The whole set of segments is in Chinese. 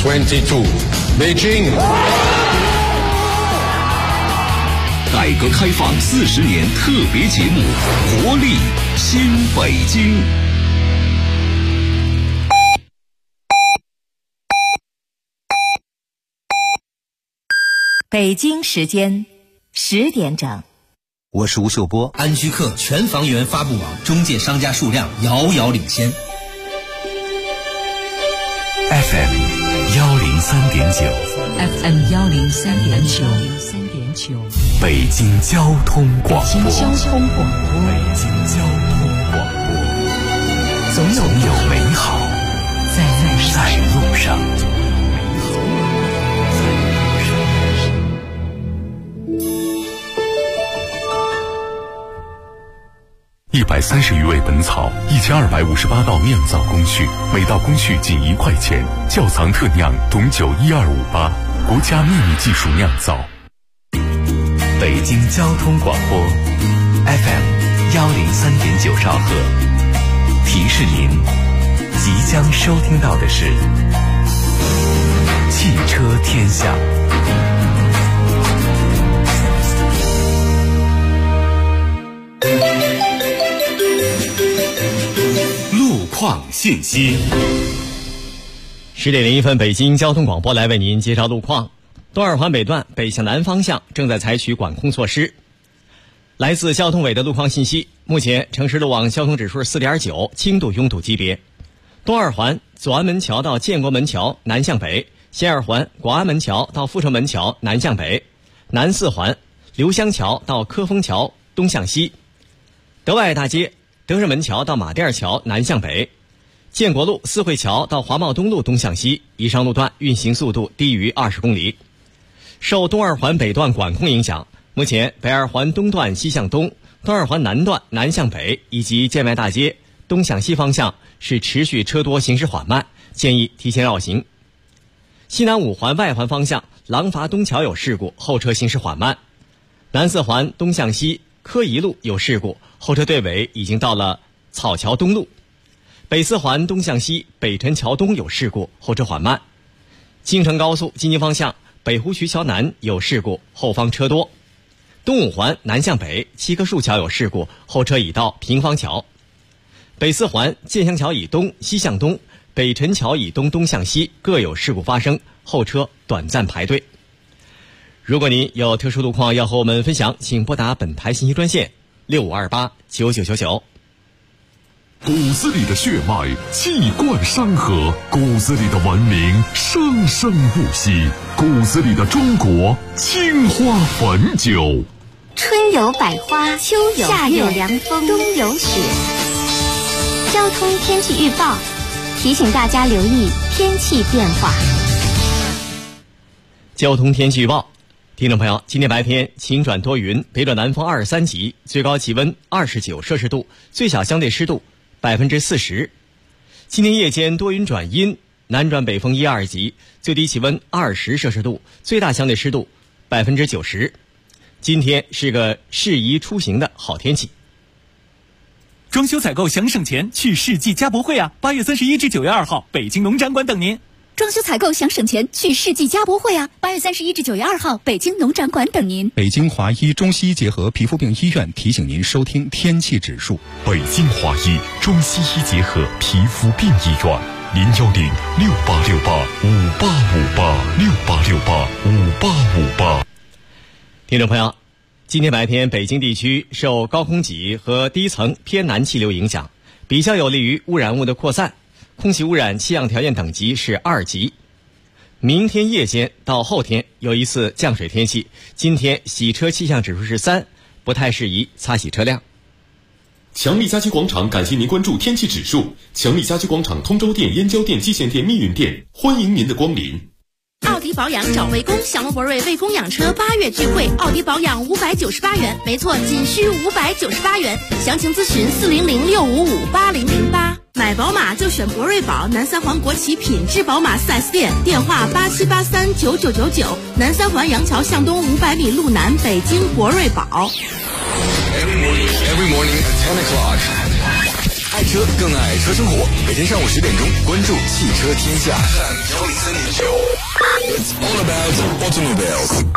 22, Beijing。 改革开放40年特别节目《活力新北京》。 北京时间10点整。 我是吴秀波。 安居客全房源发布网中介商家数量遥遥领先。 FM 103.9 FM 103.9 北京交通广播。 北京交通广播。 总有美好在路上。130余味本草，1258道酿造工序，每道工序仅1块钱。窖藏特酿董酒12588，国家秘密技术酿造。北京交通广播 FM 103.9兆赫，提示您即将收听到的是汽车天下。况信息。10点01分，北京交通广播来为您介绍路况。东二环北段北向南方向正在采取管控措施。来自交通委的路况信息，目前城市路网交通指数是 4.9， 轻度拥堵级别。东二环左安门桥到建国门桥南向北，西二环广安门桥到阜成门桥南向北，南四环刘香桥到科丰桥东向西，德外大街德胜门桥到马甸桥南向北，建国路四惠桥到华贸东路东向西，以上路段运行速度低于20公里。受东二环北段管控影响，目前北二环东段西向东、东二环南段南向北以及建外大街东向西方向是持续车多，行驶缓慢，建议提前绕行。西南五环外环方向廊坊东桥有事故，后车行驶缓慢。南四环东向西科仪路有事故，后车队尾已经到了草桥东路。北四环东向西北辰桥东有事故，后车缓慢。京承高速京津方向北湖渠桥南有事故，后方车多。东五环南向北七棵树桥有事故，后车已到平方桥。北四环建祥桥以东西向东北辰桥以东东向西各有事故发生，后车短暂排队。如果您有特殊路况要和我们分享，请拨打本台信息专线65289999。 骨子里的血脉气贯山河，骨子里的文明生生不息，骨子里的中国青花汾酒。 春有百花，秋有夏有凉风，冬有雪。交通天气预报提醒大家留意天气变化。 交通天气预报，听众朋友，今天白天晴转多云，北转南风23级，最高气温29摄氏度，最小相对湿度40%。今天夜间多云转阴，南转北风1、2级，最低气温20摄氏度，最大相对湿度90%。今天是个适宜出行的好天气。 装修采购想省钱，去世纪家博会啊！8月31至9月2号，北京农展馆等您。 装修采购想省钱，去世纪家博会啊！8月31至9月2号，北京农展馆等您。 北京华医中西医结合皮肤病医院提醒您收听天气指数。 北京华医中西医结合皮肤病医院，0106868585858，686858。 听众朋友，今天白天北京地区受高空脊和低层偏南气流影响，比较有利于污染物的扩散，空气污染气象条件等级是2级。明天夜间到后天有一次降水天气，今天洗车气象指数是3，不太适宜擦洗车辆。 强力家居广场感谢您关注天气指数。强力家居广场通州店、燕郊店、蓟县店、密云店，欢迎您的光临。 奥迪保养找魏工，享乐博瑞魏工养车8月聚会，奥迪保养598元，没错，仅需598元。详情咨询400-655-8008。买宝马就选博瑞宝，南三环国企品质宝马 4S 店，电话87839999，南三环杨桥向东500米路南，北京博瑞宝。 Every morning at 10 o'clock。爱车更爱车生活，每天上午10点钟，关注汽车天下。103.9 Automobiles。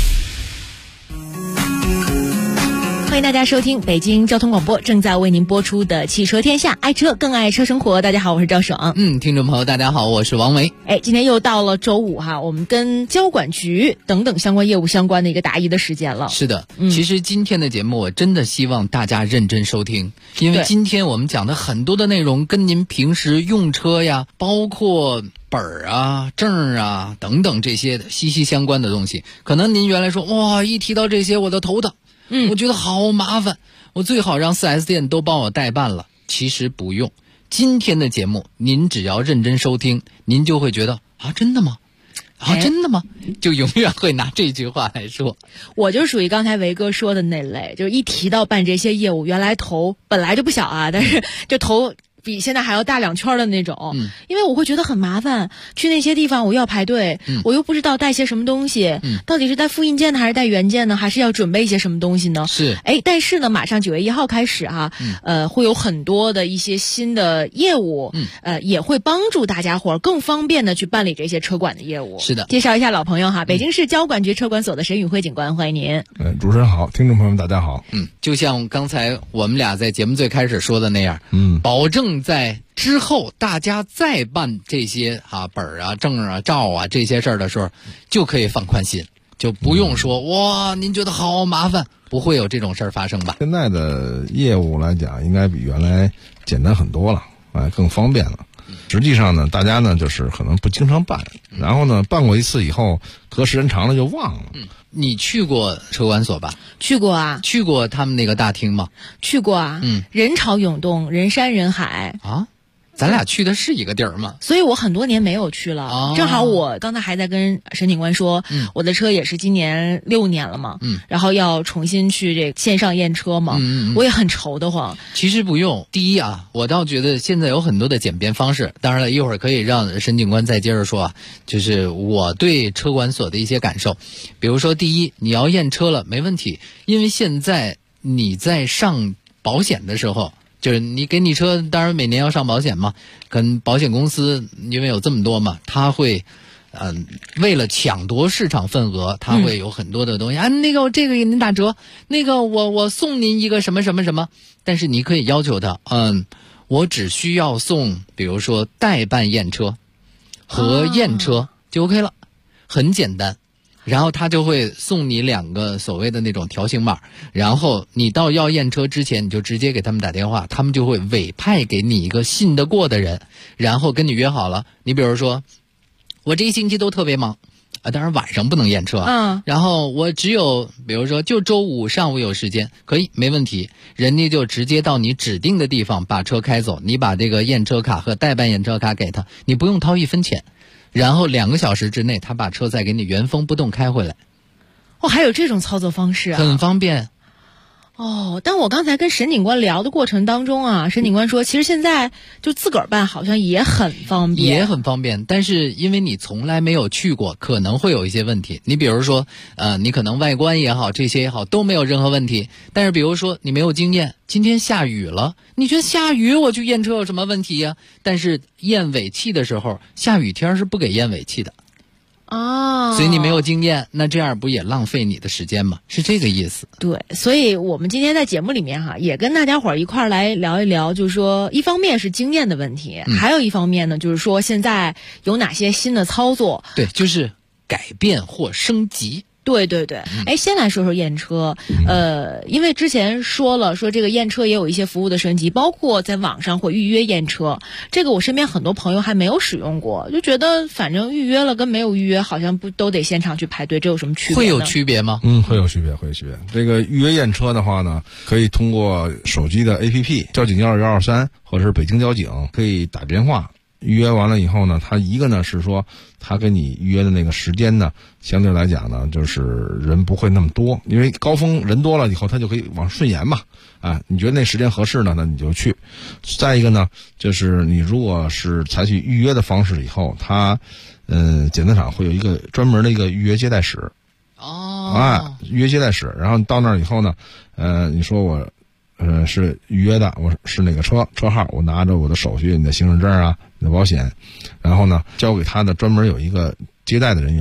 欢迎大家收听北京交通广播正在为您播出的汽车天下，爱车更爱车生活。大家好，我是赵爽。 听众朋友大家好，我是王维。 今天又到了周五哈，我们跟交管局等等相关业务相关的一个答疑的时间了。 是的，其实今天的节目我真的希望大家认真收听，因为今天我们讲的很多的内容跟您平时用车呀，包括本儿啊、证啊等等这些息息相关的东西，可能您原来说哇，一提到这些我都头疼。我觉得好麻烦，我最好让 4S 店都帮我代办了。其实不用，今天的节目您只要认真收听，您就会觉得啊，真的吗？真的吗？就永远会拿这句话来说。 我就属于刚才维哥说的那类，就是一提到办这些业务，原来头本来就不小啊，但是就头比现在还要大2圈的那种，因为我会觉得很麻烦，去那些地方我又要排队，我又不知道带些什么东西，到底是带复印件呢还是带原件呢，还是要准备一些什么东西呢？ 是， 但是呢，马上9月1号开始哈，会有很多的一些新的业务，也会帮助大家伙更方便的去办理这些车管的业务。 是的， 介绍一下老朋友哈，北京市交管局车管所的沈宇辉警官，欢迎您。 主持人好，听众朋友们大家好。 就像刚才我们俩在节目最开始说的那样，保证在之后大家再办这些本啊、证啊、照啊这些事儿的时候，就可以放宽心，就不用说哇，您觉得好麻烦，不会有这种事儿发生吧？ 现在的业务来讲，应该比原来简单很多了，更方便了。实际上呢，大家呢就是可能不经常办，然后呢办过一次以后，隔时间长了就忘了。 你去过车管所吧？ 去过啊。 去过他们那个大厅吗？ 去过啊。人潮涌动，人山人海啊。咱俩去的是一个地儿吗？ 所以我很多年没有去了。正好我刚才还在跟沈警官说，我的车也是今年6年了嘛，然后要重新去这线上验车嘛，我也很愁得慌。 其实不用，第一啊，我倒觉得现在有很多的简便方式。当然了，一会儿可以让沈警官再接着说啊，就是我对车管所的一些感受。比如说，第一，你要验车了没问题，因为现在你在上保险的时候。就是你给你车，当然每年要上保险嘛，跟保险公司因为有这么多嘛，他会为了抢夺市场份额，他会有很多的东西那个我这个给您打折，那个我送您一个什么什么什么，但是你可以要求他我只需要送比如说代办验车和验车就 OK 了，很简单。然后他就会送你2个所谓的那种条形码，然后你到要验车之前，你就直接给他们打电话，他们就会委派给你一个信得过的人，然后跟你约好了。你比如说，我这一星期都特别忙当然晚上不能验车然后我只有比如说就周5上午有时间，可以没问题，人家就直接到你指定的地方把车开走，你把这个验车卡和代办验车卡给他，你不用掏1分钱。然后2个小时之内，他把车再给你原封不动开回来。 还有这种操作方式啊？ 很方便。 但我刚才跟沈警官聊的过程当中啊，沈警官说，其实现在就自个儿办好像也很方便。 也很方便，但是因为你从来没有去过，可能会有一些问题。你比如说，你可能外观也好，这些也好，都没有任何问题。但是比如说你没有经验，今天下雨了，你觉得下雨我去验车有什么问题呀？但是验尾气的时候，下雨天是不给验尾气的。所以你没有经验，那这样不也浪费你的时间吗？是这个意思。 对，所以我们今天在节目里面也跟大家伙儿一块儿来聊一聊，就是说一方面是经验的问题，还有一方面呢，就是说现在有哪些新的操作。 对，就是改变或升级。 对对对，先来说说验车。因为之前说这个验车也有一些服务的升级，包括在网上会预约验车。这个我身边很多朋友还没有使用过，就觉得反正预约了跟没有预约好像不都得现场去排队，这有什么区别呢？ 会有区别吗？ 会有区别，会有区别。这个预约验车的话呢，可以通过手机的 APP 交警12123或者是北京交警，可以打电话。预约完了以后呢，他一个呢是说他跟你预约的那个时间呢，相对来讲呢就是人不会那么多，因为高峰人多了以后他就可以往顺延嘛，你觉得那时间合适呢，那你就去。再一个呢，就是你如果是采取预约的方式以后，他检测厂会有一个专门的一个预约接待室。预约接待室，然后到那儿以后呢，你说我是预约的，我是哪个车号，我拿着我的手续，你的行驶证啊，你的保险，然后呢交给他的专门有一个接待的人员，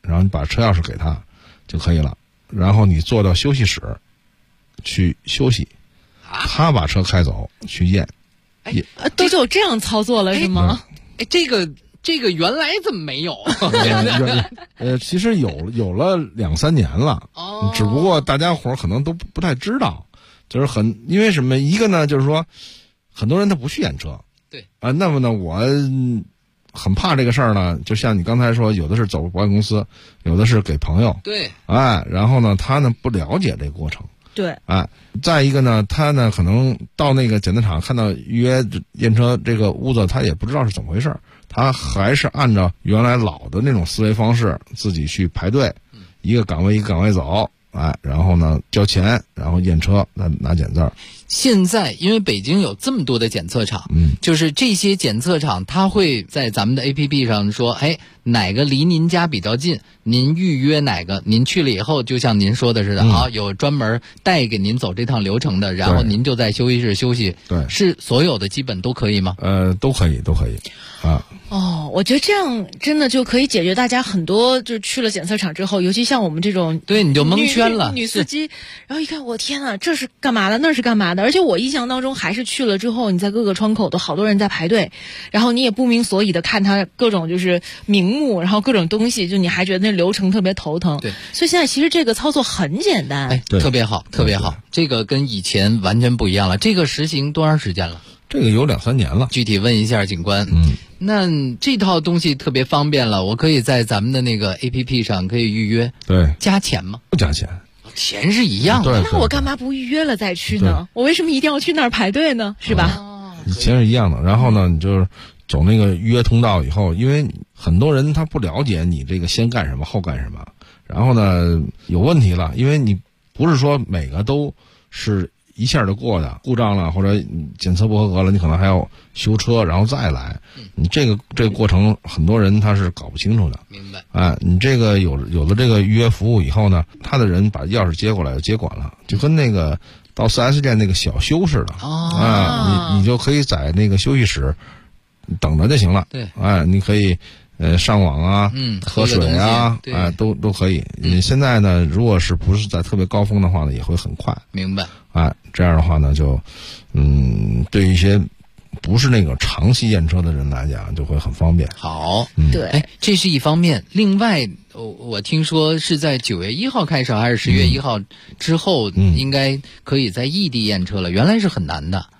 然后你把车钥匙给他就可以了，然后你坐到休息室去休息，他把车开走去验。 都是有这样操作了是吗？ 这个原来怎么没有？ 其实有了2-3年了，只不过大家伙可能都不太知道，就是因为什么？一个呢，就是说很多人他不去验车， 对啊，那么呢，我很怕这个事儿呢。就像你刚才说，有的是走保险公司，有的是给朋友， 对， 然后呢，他呢不了解这个过程。 对， 再一个呢，他呢可能到那个检测场看到预约验车这个屋子，他也不知道是怎么回事，他还是按照原来老的那种思维方式自己去排队，一个岗位一个岗位走，然后呢交钱，然后验车，拿检字。 现在因为北京有这么多的检测场，就是这些检测场它会在咱们的 APP 上说，哪个离您家比较近，您预约哪个，您去了以后就像您说的似的，有专门带给您走这趟流程的，然后您就在休息室休息。 对， 是所有的基本都可以吗？ 都可以啊。 我觉得这样真的就可以解决大家很多，就是去了检测场之后，尤其像我们这种， 对，你就蒙圈了， 女司机，然后一看，我天哪，这是干嘛的，那是干嘛的？而且我印象当中，还是去了之后，你在各个窗口都好多人在排队，然后你也不明所以的看他各种就是名目，然后各种东西，就你还觉得那流程特别头疼。 对， 所以现在其实这个操作很简单， 特别好，特别好。这个跟以前完全不一样了。这个实行多长时间了？ 这个有2-3年了。 具体问一下警官。那这套东西特别方便了，我可以在咱们的那个 APP 上可以预约。 对， 加钱吗？ 不加钱， 钱是一样的。 那我干嘛不预约了再去呢？我为什么一定要去那儿排队呢？是吧？ 钱是一样的。然后呢，你就是走那个预约通道以后，因为很多人他不了解你这个先干什么后干什么，然后呢有问题了，因为你不是说每个都是一下就过的，故障了或者检测不合格了，你可能还要修车然后再来。你这个过程很多人他是搞不清楚的。 明白。 你这个有了这个预约服务以后呢，他的人把钥匙接过来就接管了，就跟那个到 4S 店那个小修似的。你就可以在那个休息室等着就行了。 对。 你可以上网啊，喝水啊，都可以。现在呢，如果是不是在特别高峰的话呢，也会很快。 明白。 这样的话呢，就对于一些不是那个长期验车的人来讲，就会很方便。 好， 对， 这是一方面。另外，我听说是在9月1号开始，还是10月1号之后，应该可以在异地验车了。原来是很难的。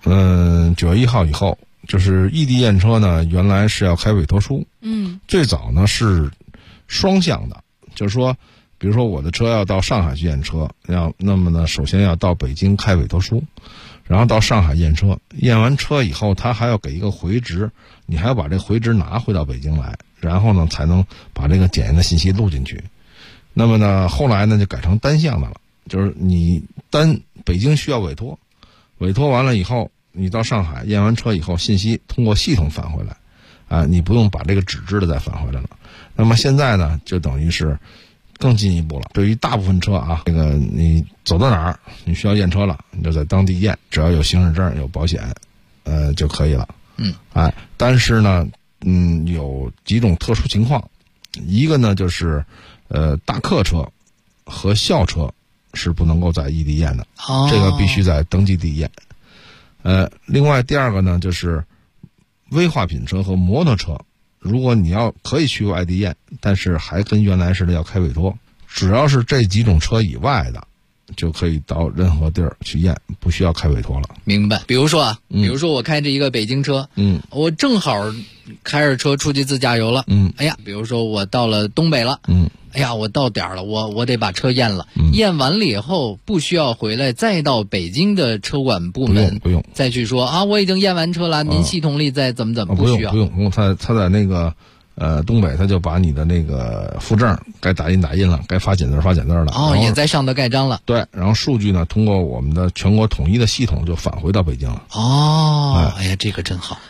9月1号以后。就是异地验车呢，原来是要开委托书。最早呢是双向的，就是说，比如说我的车要到上海去验车，那么呢，首先要到北京开委托书，然后到上海验车，验完车以后，他还要给一个回执，你还要把这个回执拿回到北京来，然后呢才能把这个检验的信息录进去。那么呢，后来呢就改成单向的了，就是你北京需要委托完了以后。你到上海验完车以后，信息通过系统返回来，你不用把这个纸质的再返回来了。那么现在呢，就等于是更进一步了。对于大部分车这个你走到哪儿，你需要验车了，你就在当地验，只要有行驶证、有保险，就可以了。但是呢，有几种特殊情况，一个呢就是大客车和校车是不能够在异地验的，这个必须在登记地验。另外第二个呢，就是危化品车和摩托车，如果你可以去外地验，但是还跟原来似的要开委托，只要是这几种车以外的，就可以到任何地儿去验，不需要开委托了。 明白。比如说我开着一个北京车，我正好开着车出去自驾游了，比如说我到了东北了，我到点了，我得把车验了，验完了以后不需要回来再到北京的车管部门， 不用再去说我已经验完车了，您系统里再怎么不需要， 不用，他在那个东北他就把你的那个附证该打印了，该发检字了， 也在上头盖章了。 对，然后数据呢通过我们的全国统一的系统就返回到北京了。 这个真好。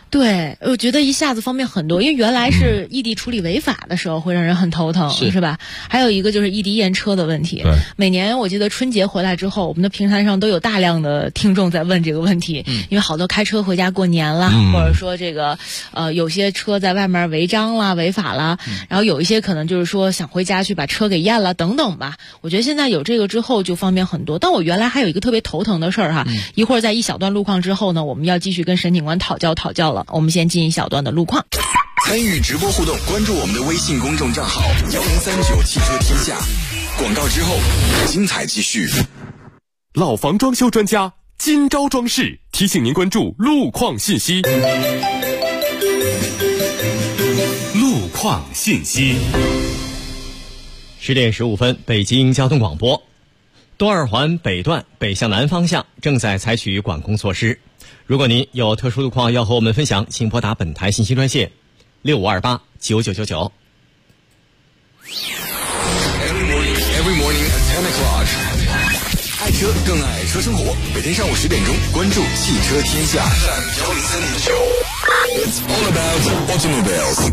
对，我觉得一下子方便很多，因为原来是异地处理违法的时候会让人很头疼，是吧？还有一个就是异地验车的问题。 对， 每年我记得春节回来之后，我们的平台上都有大量的听众在问这个问题，因为好多开车回家过年啦，或者说这个有些车在外面违章啦、违法啦，然后有一些可能就是说想回家去把车给验了等等吧。我觉得现在有这个之后就方便很多。但我原来还有一个特别头疼的事儿哈，一会儿在一小段路况之后呢，我们要继续跟沈警官讨教了。我们先进一小段的路况。 参与直播互动，关注我们的微信公众账号1039汽车天下。广告之后，精彩继续。 老房装修专家金招装饰提醒您关注路况信息。路况信息。 10点15分，北京交通广播。东二环北段北向南方向正在采取管控措施。如果您有特殊路况要和我们分享，请拨打本台信息专线6528-9999。 Every morning at 10 o'clock。爱车更爱车生活，每天上午10点钟，关注汽车天下。It's all about automobiles。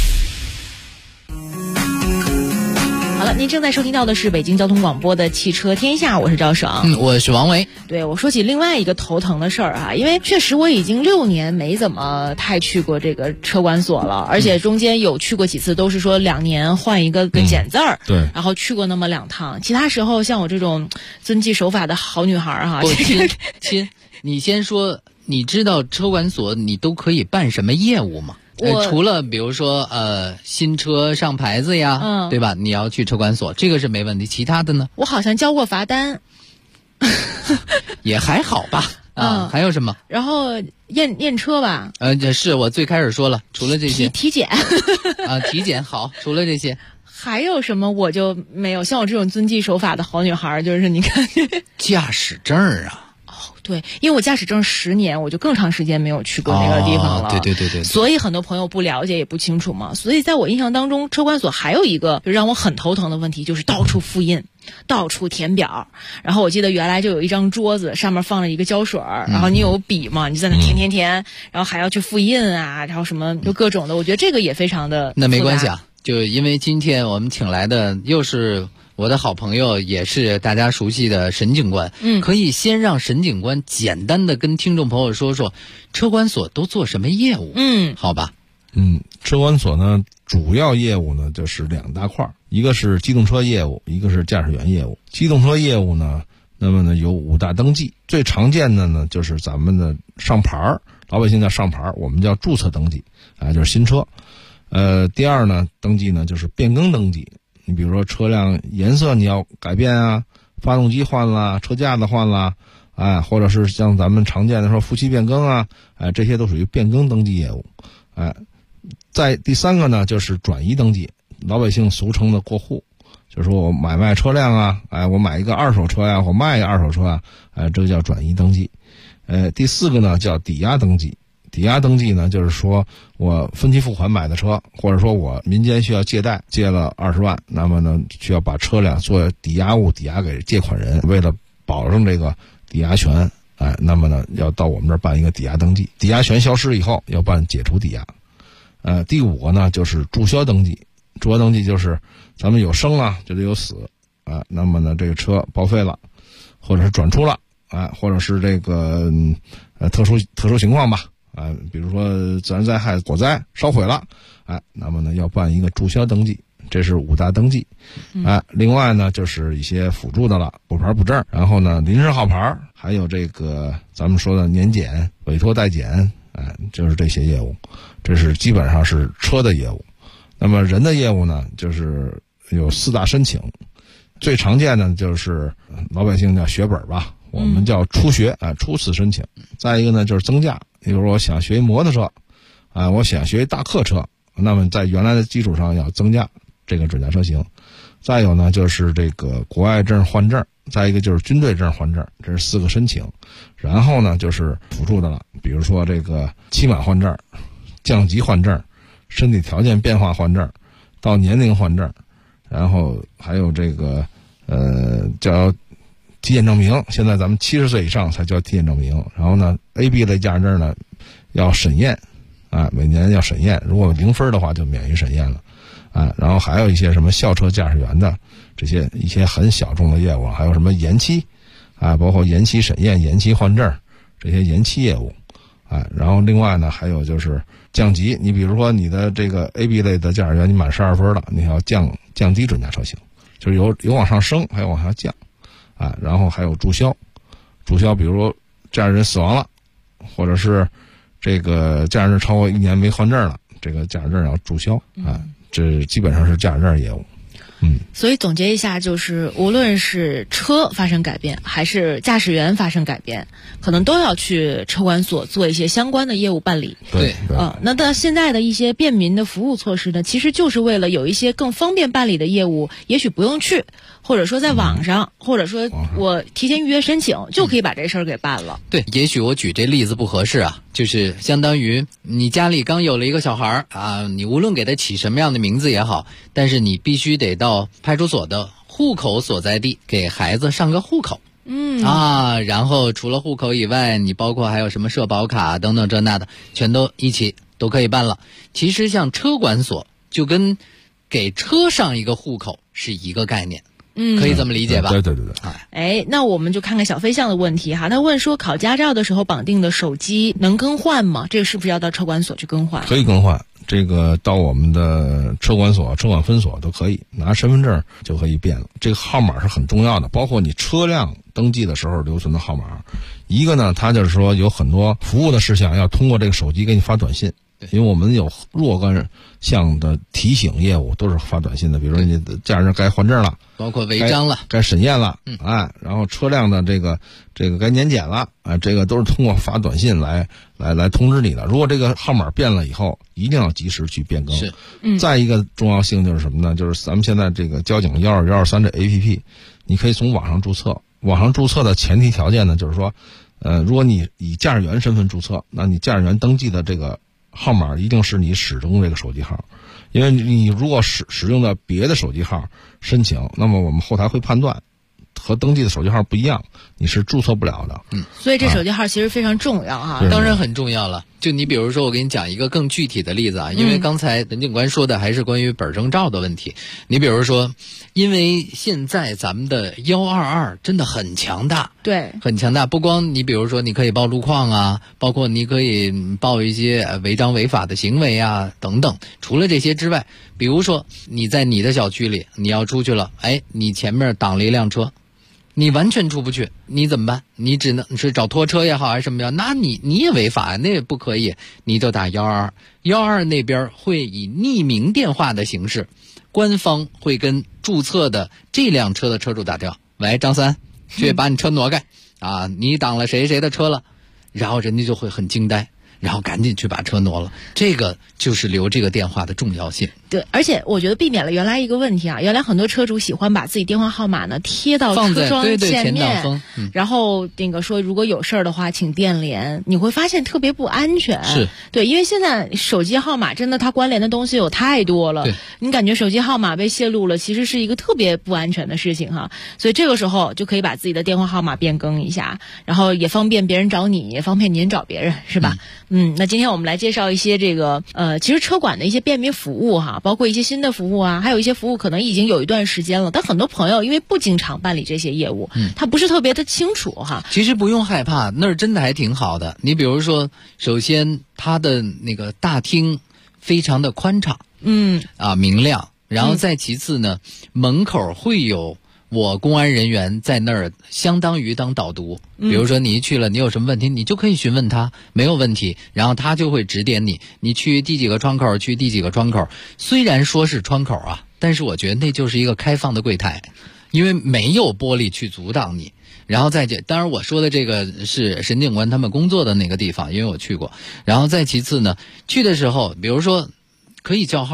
好了，您正在收听到的是北京交通广播的汽车天下，我是赵省， 我是王维。 对，我说起另外一个头疼的事儿哈，因为确实我已经6年没怎么太去过这个车管所了，而且中间有去过几次，都是说2年换一个检字儿， 对， 然后去过那么2趟。其他时候像我这种遵纪守法的好女孩哈， 亲，你先说，你知道车管所你都可以办什么业务吗？除了比如说新车上牌子呀，对吧？你要去车管所，这个是没问题。其他的呢？ 我好像交过罚单， 也还好吧。还有什么？ 然后验车吧。 是我最开始说了，除了这些， 体检体检好。除了这些， 还有什么我就没有？像我这种遵纪守法的好女孩，就是你看驾驶证啊。 对，因为我驾驶证10年，我就更长时间没有去过那个地方了。 对， 所以很多朋友不了解也不清楚嘛。所以在我印象当中，车管所还有一个就让我很头疼的问题，就是到处复印，到处填表。然后我记得原来就有一张桌子，上面放了一个胶水，然后你有笔嘛，你就在那填，然后还要去复印啊，然后什么就各种的。我觉得这个也非常的那没关系啊，就因为今天我们请来的又是我的好朋友，也是大家熟悉的沈警官，可以先让沈警官简单的跟听众朋友说说车管所都做什么业务，好吧？ 车管所呢，主要业务呢就是2大块，一个是机动车业务，一个是驾驶员业务。机动车业务呢，那么呢有5大登记，最常见的呢就是咱们的上牌，老百姓叫上牌，我们叫注册登记，就是新车。第二呢，登记呢就是变更登记。你比如说车辆颜色你要改变啊，发动机换了，车架子换了，或者是像咱们常见的说夫妻变更啊，这些都属于变更登记业务。在第3个呢就是转移登记，老百姓俗称的过户，就是说我买卖车辆啊，我买一个二手车呀，我卖一个二手车啊，这个叫转移登记。第4个呢叫抵押登记。抵押登记呢，就是说我分期付款买的车，或者说我民间需要借贷，借了20万，那么呢需要把车辆做抵押物抵押给借款人，为了保证这个抵押权，那么呢要到我们这儿办一个抵押登记，抵押权消失以后要办解除抵押。第5个呢就是注销登记，注销登记就是咱们有生啊就得有死，那么呢这个车报废了，或者是转出了，或者是这个特殊情况吧。比如说自然灾害、火灾、烧毁了，那么呢要办一个注销登记，这是5大登记。另外呢就是一些辅助的了，补牌补证，然后呢临时号牌，还有这个咱们说的年检、委托代检，就是这些业务，这是基本上是车的业务。那么人的业务呢，就是有4大申请，最常见的就是老百姓叫学本吧，我们叫初学，初次申请。再一个呢就是增驾，比如说我想学一摩托车，我想学一大客车，那么在原来的基础上要增驾这个准驾车型。再有呢就是这个国外证换证，再一个就是军队证换证，这是4个申请。然后呢就是辅助的了，比如说这个期满换证、降级换证、身体条件变化换证、到年龄换证，然后还有这个叫体检证明，现在咱们70岁以上才叫体检证明。然后呢 AB 类驾驶证呢要审验， 每年要审验，如果0分的话就免于审验了然后还有一些什么校车驾驶员的这些一些很小众的业务，还有什么延期包括延期审验、延期换证这些延期业务然后另外呢还有就是降级，你比如说你的这个 AB 类的驾驶员你满12分了，你要降低准驾车型，就是有往上升还有往下降然后还有注销，比如说驾驶人死亡了，或者是这个驾驶证超过1年没换证了，这个驾驶证要注销这基本上是驾驶证业务。 所以总结一下，就是无论是车发生改变，还是驾驶员发生改变，可能都要去车管所做一些相关的业务办理。 对， 那到现在的一些便民的服务措施呢，其实就是为了有一些更方便办理的业务，也许不用去，或者说在网上，或者说我提前预约申请就可以把这事儿给办了。 对，也许我举这例子不合适就是相当于你家里刚有了一个小孩你无论给他起什么样的名字也好，但是你必须得到派出所的户口所在地给孩子上个户口。然后除了户口以外，你包括还有什么社保卡等等这那的，全都一起都可以办了。其实像车管所就跟给车上一个户口是一个概念。可以这么理解吧？ 对。 那我们就看看小飞象的问题他问说，考驾照的时候绑定的手机能更换吗？这个是不是要到车管所去更换？ 可以更换，这个到我们的车管所、车管分所都可以，拿身份证就可以变了。这个号码是很重要的，包括你车辆登记的时候留存的号码。一个呢，它就是说有很多服务的事项要通过这个手机给你发短信。因为我们有若干项的提醒业务都是发短信的，比如说你的驾驶证该换证了， 包括违章了， 该审验了，然后车辆的这个该年检了，这个都是通过发短信来通知你的。如果这个号码变了以后，一定要及时去变更。再一个重要性就是什么呢？就是咱们现在这个交警12123这 APP， 你可以从网上注册。网上注册的前提条件呢，就是说，如果你以驾驶员身份注册，那你驾驶员登记的这个号码一定是你使用这个手机号，因为你如果使用的别的手机号申请，那么我们后台会判断和登记的手机号不一样，你是注册不了的。 所以这手机号其实非常重要当然很重要了。就你比如说，我给你讲一个更具体的例子因为刚才任警官说的还是关于本证照的问题。你比如说，因为现在咱们的122真的很强大， 对， 很强大。不光你比如说你可以报路况包括你可以报一些违章违法的行为等等。除了这些之外，比如说你在你的小区里你要出去了，你前面挡了一辆车，你完全出不去，你怎么办？你只能是找拖车也好还是什么样，那你也违法，那也不可以，你就打122那边会以匿名电话的形式，官方会跟注册的这辆车的车主打电话，喂，张三，去把你车挪开你挡了谁谁的车了，然后人家就会很惊呆，然后赶紧去把车挪了。这个就是留这个电话的重要性。 对，而且我觉得避免了原来一个问题原来很多车主喜欢把自己电话号码呢贴到车窗前面，然后那个说如果有事儿的话请电联，你会发现特别不安全。 是对，因为现在手机号码真的它关联的东西有太多了，你感觉手机号码被泄露了，其实是一个特别不安全的事情所以这个时候就可以把自己的电话号码变更一下，然后也方便别人找你，也方便您找别人，是吧？那今天我们来介绍一些这个其实车管的一些便民服务包括一些新的服务还有一些服务可能已经有一段时间了，但很多朋友因为不经常办理这些业务，他不是特别的清楚其实不用害怕，那儿真的还挺好的。你比如说，首先它的那个大厅非常的宽敞，明亮，然后再其次呢，门口会有我公安人员在那儿相当于当导读，比如说你一去了，你有什么问题你就可以询问他，没有问题，然后他就会指点你去第几个窗口，去第几个窗口。虽然说是窗口但是我觉得那就是一个开放的柜台，因为没有玻璃去阻挡你。然后当然我说的这个是沈警官他们工作的那个地方，因为我去过。然后再其次呢，去的时候比如说可以叫号，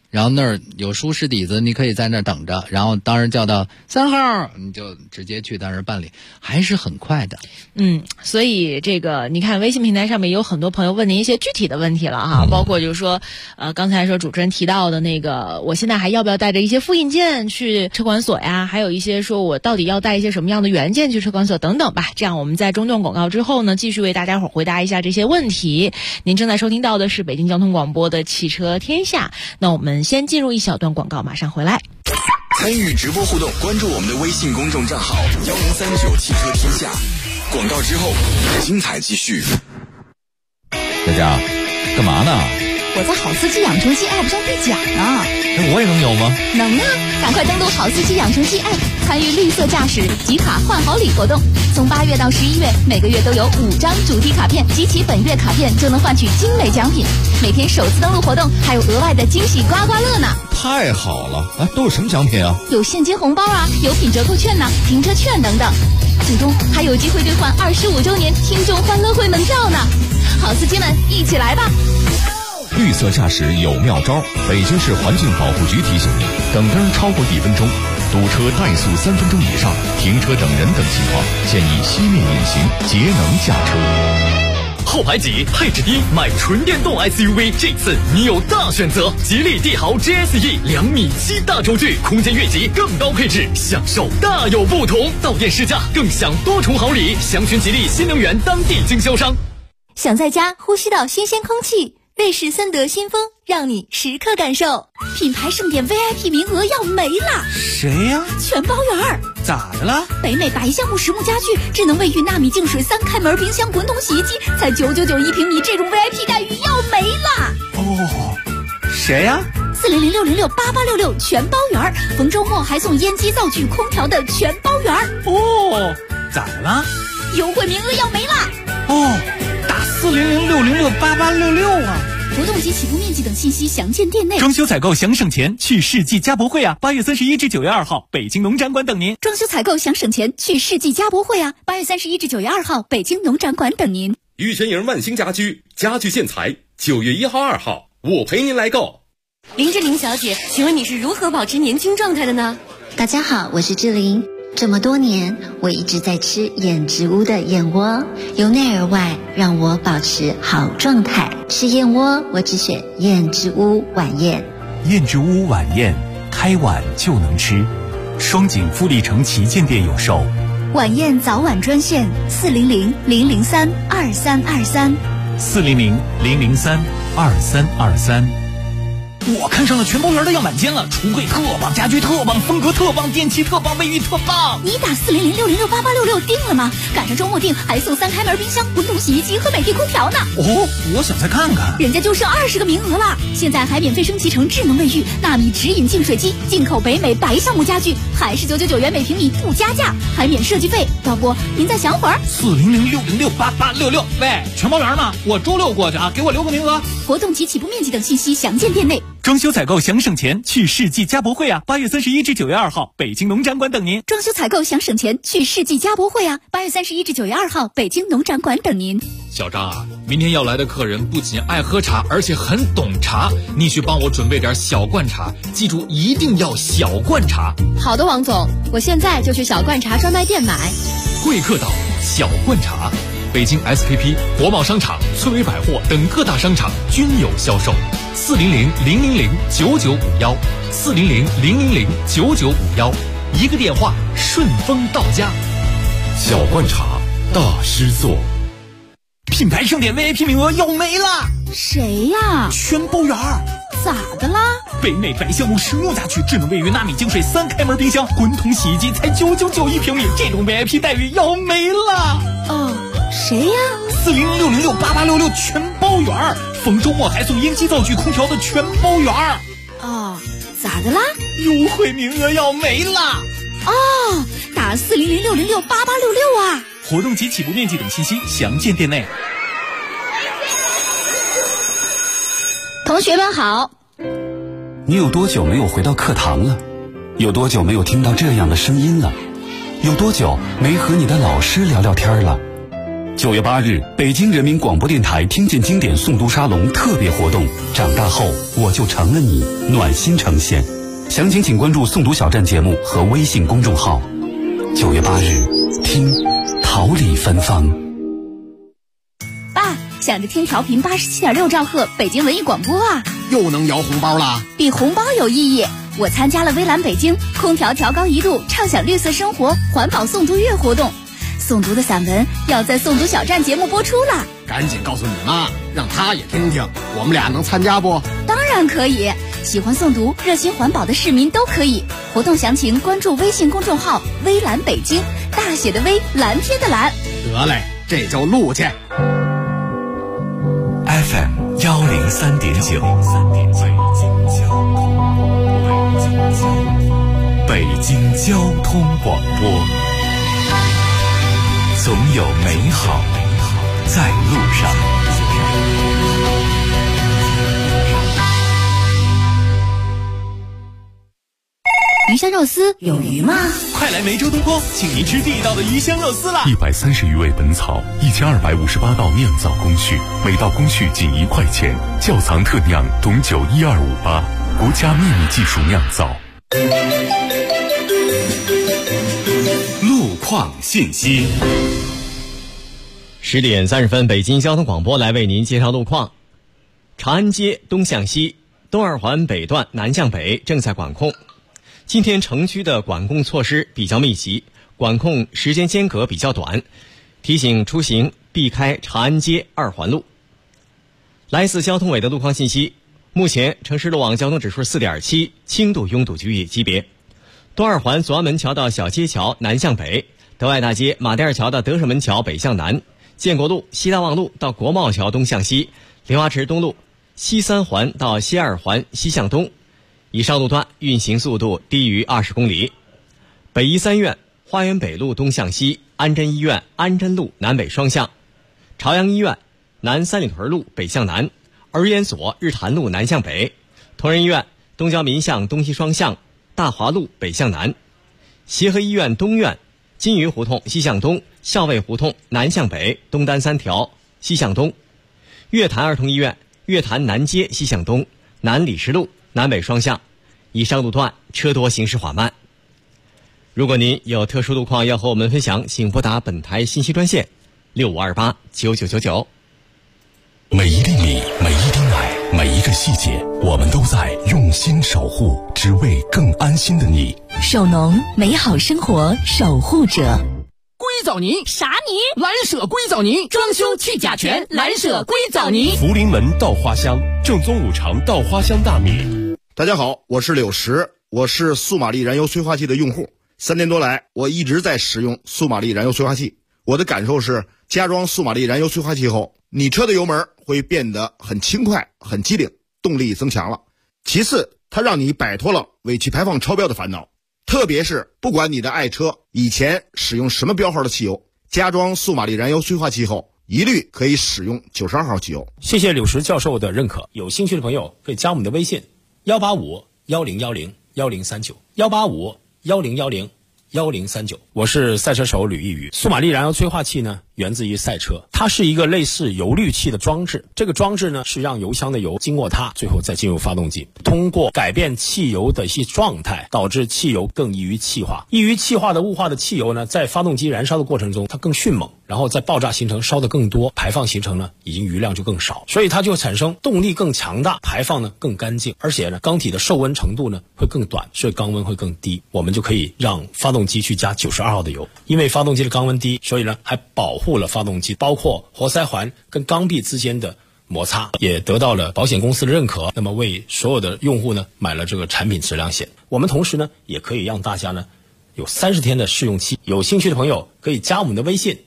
然后那儿有书识底子，你可以在那儿等着，然后当时叫到3号，你就直接去当时办理，还是很快的。 所以这个你看微信平台上面有很多朋友问您一些具体的问题了哈，包括就是说刚才说主持人提到的那个，我现在还要不要带着一些复印件去车管所呀？还有一些说我到底要带一些什么样的原件去车管所等等吧。这样我们在中断广告之后呢，继续为大家伙回答一下这些问题。您正在收听到的是北京交通广播的汽车天下，那我们先进入一小段广告，马上回来。 参与直播互动，关注我们的微信公众账号1039汽车天下。广告之后，精彩继续。 佳佳，干嘛呢？ 我在好司机养成系 App 上兑奖呢。 那我也能有吗？ 能啊！赶快登录好司机养成系 App， 参与绿色驾驶集卡换好礼活动。从8月到11月，每个月都有5张主题卡片，集齐本月卡片就能换取精美奖品。每天首次登录活动还有额外的惊喜刮刮乐呢！ 太好了！都有什么奖品啊？ 有现金红包啊，有品折扣券呢，停车券等等。最终还有机会兑换25周年听众欢乐会门票呢！好司机们，一起来吧！ 绿色驾驶有妙招，北京市环境保护局提醒您：等灯超过1分钟，堵车怠速3分钟以上，停车等人等情况，建议熄灭引擎，节能驾车。 后排挤，配置低，买纯电动 SUV， 这次你有大选择。吉利帝豪 GSE 2.7米大轴距，空间越级，更高配置，享受大有不同。到店试驾，更享多重好礼。详询吉利新能源当地经销商。 想在家呼吸到新鲜空气，瑞士森德新风让你时刻感受。品牌盛典 VIP 名额要没了。 谁呀？ 全包圆。 咋的了？ 北美白橡木实木家具、智能卫浴、纳米净水、3开门冰箱、滚筒洗衣机，才9991平米，这种 VIP 待遇要没了。 哦，谁呀 ？400-606-8866全包圆，逢周末还送烟机、灶具、空调的全包圆。 哦，咋的了？ 优惠名额要没了。 哦，打400-606-8866啊！ 活动及起步面积等信息详见店内。 装修采购想省钱，去世纪家博会啊！8月31至9月2号，北京农展馆等您。 装修采购想省钱，去世纪家博会啊！8月31至9月2号，北京农展馆等您。 玉泉营万兴家居家具建材，9月1号、2号，我陪您来购。 林志玲小姐，请问你是如何保持年轻状态的呢？ 大家好，我是志玲。这么多年，我一直在吃燕之屋的燕窝，由内而外让我保持好状态。吃燕窝，我只选燕之屋晚宴。 燕之屋晚宴，开碗就能吃。双井富力城旗舰店有售。 晚宴早晚专线400-003-2323。 400-003-2323。我看上了全包圆的样板间了，橱柜特棒，家居特棒，风格特棒，电器特棒，卫浴特棒。 你打400-606-8866定了吗？赶上周末定还送3开门冰箱、滚筒洗衣机和美的空调呢。 哦，我想再看看。 人家就剩20个名额了，现在还免费升级成智能卫浴、纳米直饮净水机，进口北美白橡木家具，还是999元每平米不加价，还免设计费。要不您再想会儿 ？400-606-8866。喂，全包圆吗？我周6过去啊，给我留个名额。 活动及起步面积等信息详见店内。 装修采购想省钱，去世纪家博会啊！8月31至9月2号，北京农展馆等您。 装修采购想省钱，去世纪家博会啊！8月31至9月2号，北京农展馆等您。 小张啊，明天要来的客人不仅爱喝茶，而且很懂茶，你去帮我准备点小罐茶，记住一定要小罐茶。 好的，王总，我现在就去小罐茶专卖店买。 贵客岛小罐茶，北京 SKP、国贸商场、翠微百货等各大商场均有销售。400-000-9951 400-000-9951，一个电话，顺丰到家。 小罐茶，大师做。 品牌盛典 VIP 名额要没了。 谁呀？ 全包圆。 咋的啦？ 北美白橡木实木家具、智能卫浴、纳米净水、3开门冰箱、滚筒洗衣机才999一平米，这种 VIP 待遇要没了。 哦，谁呀 ？400-606-8866全包圆，逢周末还送烟机、灶具、空调的全包圆。 哦，咋的啦？ 优惠名额要没了。 哦，打400-606-8866啊！ 活动及起步面积等信息详见店内。 同学们好。 你有多久没有回到课堂了？有多久没有听到这样的声音了？有多久没和你的老师聊聊天了？ 9月8日，北京人民广播电台听见经典诵读沙龙特别活动，长大后我就成了你，暖心呈现。详情请关注诵读小站节目和微信公众号。9月8日，听桃李芬芳。 爸，想着听调频87.6兆赫北京文艺广播啊， 又能摇红包啦！ 比红包有意义。我参加了微蓝北京空调调高1度畅享绿色生活环保诵读月活动，诵读的散文要在诵读小站节目播出了。 赶紧告诉你妈，让她也听听，我们俩能参加不？ 当然可以，喜欢诵读热心环保的市民都可以。活动详情关注微信公众号微蓝北京，大写的微，蓝天的蓝。 得嘞，这就录去。 FM 103.9，北京交通广播，总有美好在路上。 鱼香肉丝有鱼吗？ 快来梅州东坡，请您吃地道的鱼香肉丝啦 ！130余味本草，1258道酿造工序，每道工序仅1块钱，窖藏特酿董酒12588，国家秘密技术酿造。 路况信息。 10点30分，北京交通广播来为您介绍路况。长安街东向西、东二环北段南向北正在管控。今天城区的管控措施比较密集，管控时间间隔比较短，提醒出行避开长安街2环路。来自交通委的路况信息，目前城市路网交通指数 4.7， 轻度拥堵级别。东二环左安门桥到小街桥南向北，德外大街马甸二桥到德胜门桥北向南，建国路西大望路到国贸桥东向西，莲花池东路西3环到西2环西向东。以上路段运行速度低于20公里。北医三院花园北路东向西，安贞医院安贞路南北双向，朝阳医院南三里屯路北向南，儿研所日坛路南向北，同仁医院东交民巷东西双向，大华路北向南，协和医院东院金鱼胡同西向东，校尉胡同南向北，东单3条西向东，月坛儿童医院月坛南街西向东，南礼士路南北双向。以上路段车多行驶缓慢。如果您有特殊路况要和我们分享，请拨打本台信息专线6528999999。 每一粒米，每一滴奶，每一个细节，我们都在用心守护，只为更安心的你。 手农，美好生活守护者。 硅藻泥啥泥？ 蓝舍硅藻泥，装修去甲醛，蓝舍硅藻泥。 福临门稻花香，正宗5常稻花香大米。 大家好，我是柳石，我是素玛丽燃油催化器的用户。3年多来，我一直在使用素玛丽燃油催化器。我的感受是，加装素玛丽燃油催化器后，你车的油门会变得很轻快、很机灵，动力增强了。其次，它让你摆脱了尾气排放超标的烦恼。特别是不管你的爱车以前使用什么标号的汽油，加装素玛丽燃油催化器后，一律可以使用92号汽油。 谢谢柳石教授的认可，有兴趣的朋友可以加我们的微信185-1010-1039，185-1010-1039。我是赛车手吕一宇。素玛丽燃油催化器呢，源自于赛车，它是一个类似油滤器的装置。这个装置呢，是让油箱的油经过它，最后再进入发动机，通过改变汽油的一些状态，导致汽油更易于气化。易于气化的雾化的汽油呢，在发动机燃烧的过程中，它更迅猛，然后在爆炸形成烧得更多，排放形成呢，已经余量就更少，所以它就产生动力更强大，排放呢更干净，而且呢，缸体的受温程度呢会更短，所以缸温会更低。我们就可以让发动机去加92号的油，因为发动机的缸温低，所以呢还保护了发动机，包括活塞环跟缸壁之间的摩擦，也得到了保险公司的认可，那么为所有的用户呢买了这个产品质量险。我们同时呢也可以让大家呢有30天的试用期，有兴趣的朋友可以加我们的微信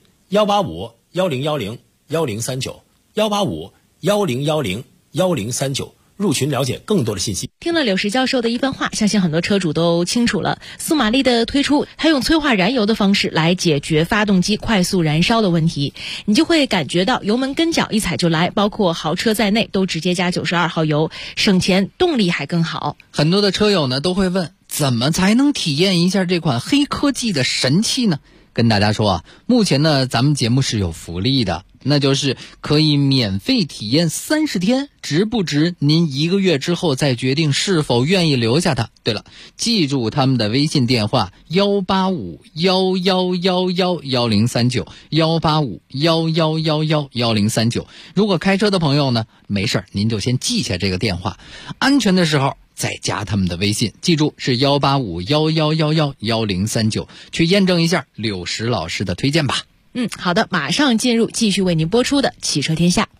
185-1010-1039，185-1010-1039，入群了解更多的信息。 听了柳石教授的一番话，相信很多车主都清楚了。素玛丽的推出，它用催化燃油的方式来解决发动机快速燃烧的问题，你就会感觉到油门跟脚一踩就来，包括豪车在内都直接加92号油，省钱，动力还更好。 很多的车友呢都会问， 怎么才能体验一下这款黑科技的神器呢？跟大家说啊，目前呢咱们节目是有福利的，那就是可以免费体验30天，值不值您1个月之后再决定是否愿意留下它。对了，记住他们的微信电话18511111039 18511111039。如果开车的朋友呢，没事您就先记下这个电话，安全的时候再加他们的微信，记住是18511111039，去验证一下柳石老师的推荐吧。 好的，马上进入继续为您播出的汽车天下。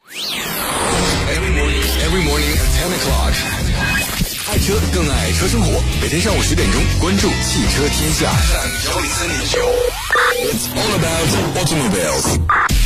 Every morning at 10 o'clock， 爱车更爱车生活，每天上午10点钟关注汽车天下。It's all about automobiles。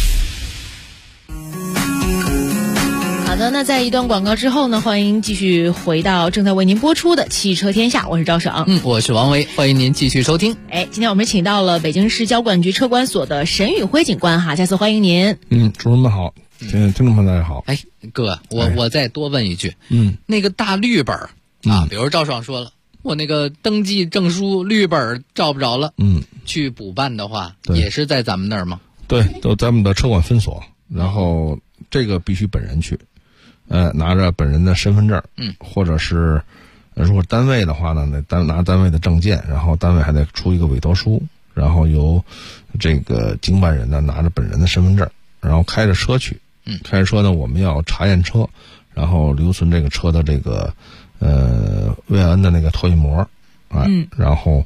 好的，那在一段广告之后呢，欢迎继续回到正在为您播出的汽车天下，我是赵爽。 我是王维，欢迎您继续收听。 今天我们请到了北京市交管局车管所的沈宇辉警官哈，再次欢迎您。 主持人们好，听众朋友大家好。 哥，我再多问一句，那个大绿本啊，比如赵爽说了，我那个登记证书绿本找不着了，去补办的话，也是在咱们那儿吗？ 对，都咱们的车管分所，然后这个必须本人去。拿着本人的身份证，或者是如果单位的话呢，拿单位的证件，然后单位还得出一个委托书，然后由这个经办人呢拿着本人的身份证，然后开着车去。开着车呢，我们要查验车，然后留存这个车的这个维安的那个脱印膜，然后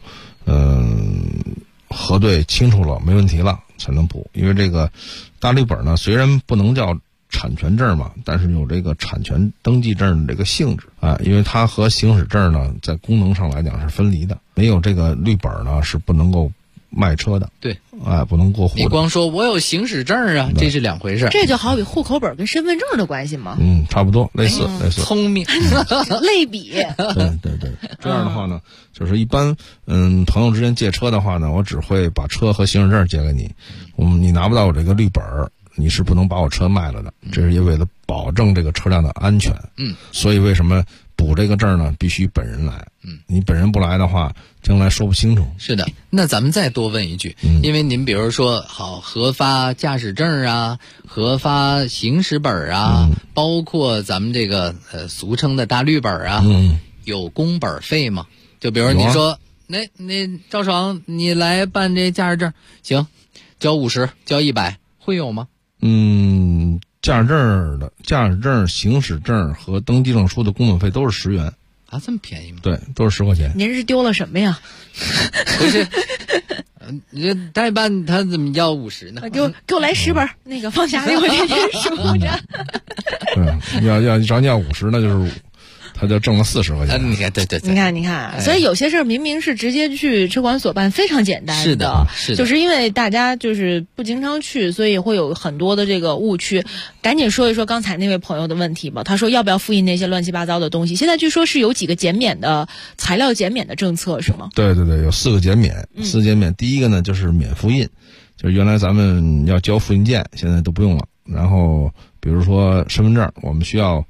核对清楚了没问题了才能补。因为这个大绿本呢，虽然不能叫产权证嘛，但是有这个产权登记证的这个性质因为它和行驶证呢在功能上来讲是分离的，没有这个绿本呢是不能够卖车的。 对， 不能过户的。 你光说我有行驶证啊，这是两回事。 这就好比户口本跟身份证的关系吗？ 差不多，类似。 聪明， 类比。 对，这样的话呢，就是一般朋友之间借车的话呢，我只会把车和行驶证借给你，你拿不到我这个绿本，你是不能把我车卖了的，这是也为了保证这个车辆的安全。所以为什么补这个证呢？必须本人来。你本人不来的话，将来说不清楚。 是的，那咱们再多问一句，因为您比如说核发驾驶证啊，核发行驶本啊，包括咱们这个俗称的大绿本啊，有工本费吗？就比如你说，那赵爽，你来办这驾驶证，行，交50，交100，会有吗？ 驾驶证、行驶证和登记证书的工本费都是10元。 这么便宜吗？ 对，都是10块钱。 您是丢了什么呀？ 不是，你这代办他怎么要50呢？ 给我来10本，那个放下里我天天数着。 要找你要50，那就是他就挣了40块钱。 你看，对， 你看，所以有些事儿明明是直接去车管所办，非常简单。 是的， 就是因为大家就是不经常去，所以会有很多的这个误区。赶紧说一说刚才那位朋友的问题吧。他说要不要复印那些乱七八糟的东西？现在据说是有几个减免的材料减免的政策，是吗？ 对，有4个减免。4个减免，第一个呢就是免复印，就是原来咱们要交复印件，现在都不用了。然后比如说身份证，我们需要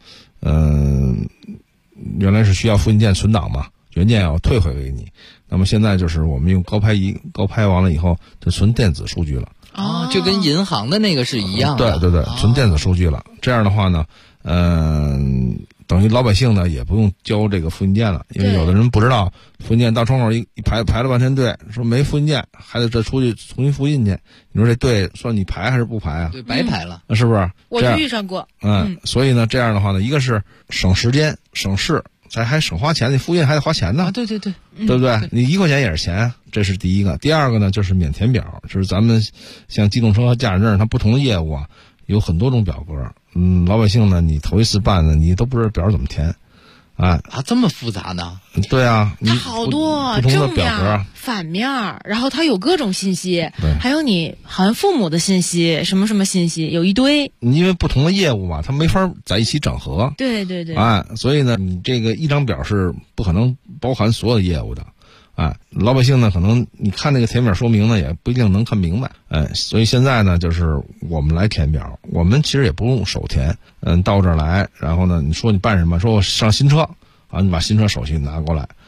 原来是需要复印件存档嘛，原件要退回给你。那么现在就是我们用高拍仪高拍完了以后，就存电子数据了。 就跟银行的那个是一样的。 对，存电子数据了。这样的话呢，等于老百姓呢也不用交这个复印件了，因为有的人不知道复印件到窗口一排了半天队，说没复印件，还得再出去重新复印去。你说这队算你排还是不排啊？ 对，白排了， 是不是？ 我就遇上过。 所以呢，这样的话呢，一个是省时间省事，还省花钱，你复印还得花钱呢。 对， 对不对？你1块钱也是钱，这是第一个。第二个呢，就是免填表，就是咱们像机动车和驾驶证，它不同的业务有很多种表格。老百姓呢，你头一次办呢，你都不知道表怎么填。 这么复杂呢？ 对啊， 它好多不同的表格、 反面，然后它有各种信息，还有你好像父母的信息，什么什么信息，有一堆。 因为不同的业务嘛，它没法在一起整合。 对。 所以呢，你这个一张表是不可能包含所有业务的。老百姓呢，可能你看那个填表说明呢，也不一定能看明白。所以现在呢，就是我们来填表，我们其实也不用手填。到这儿来，然后呢，你说你办什么？说我上新车你把新车手续拿过来，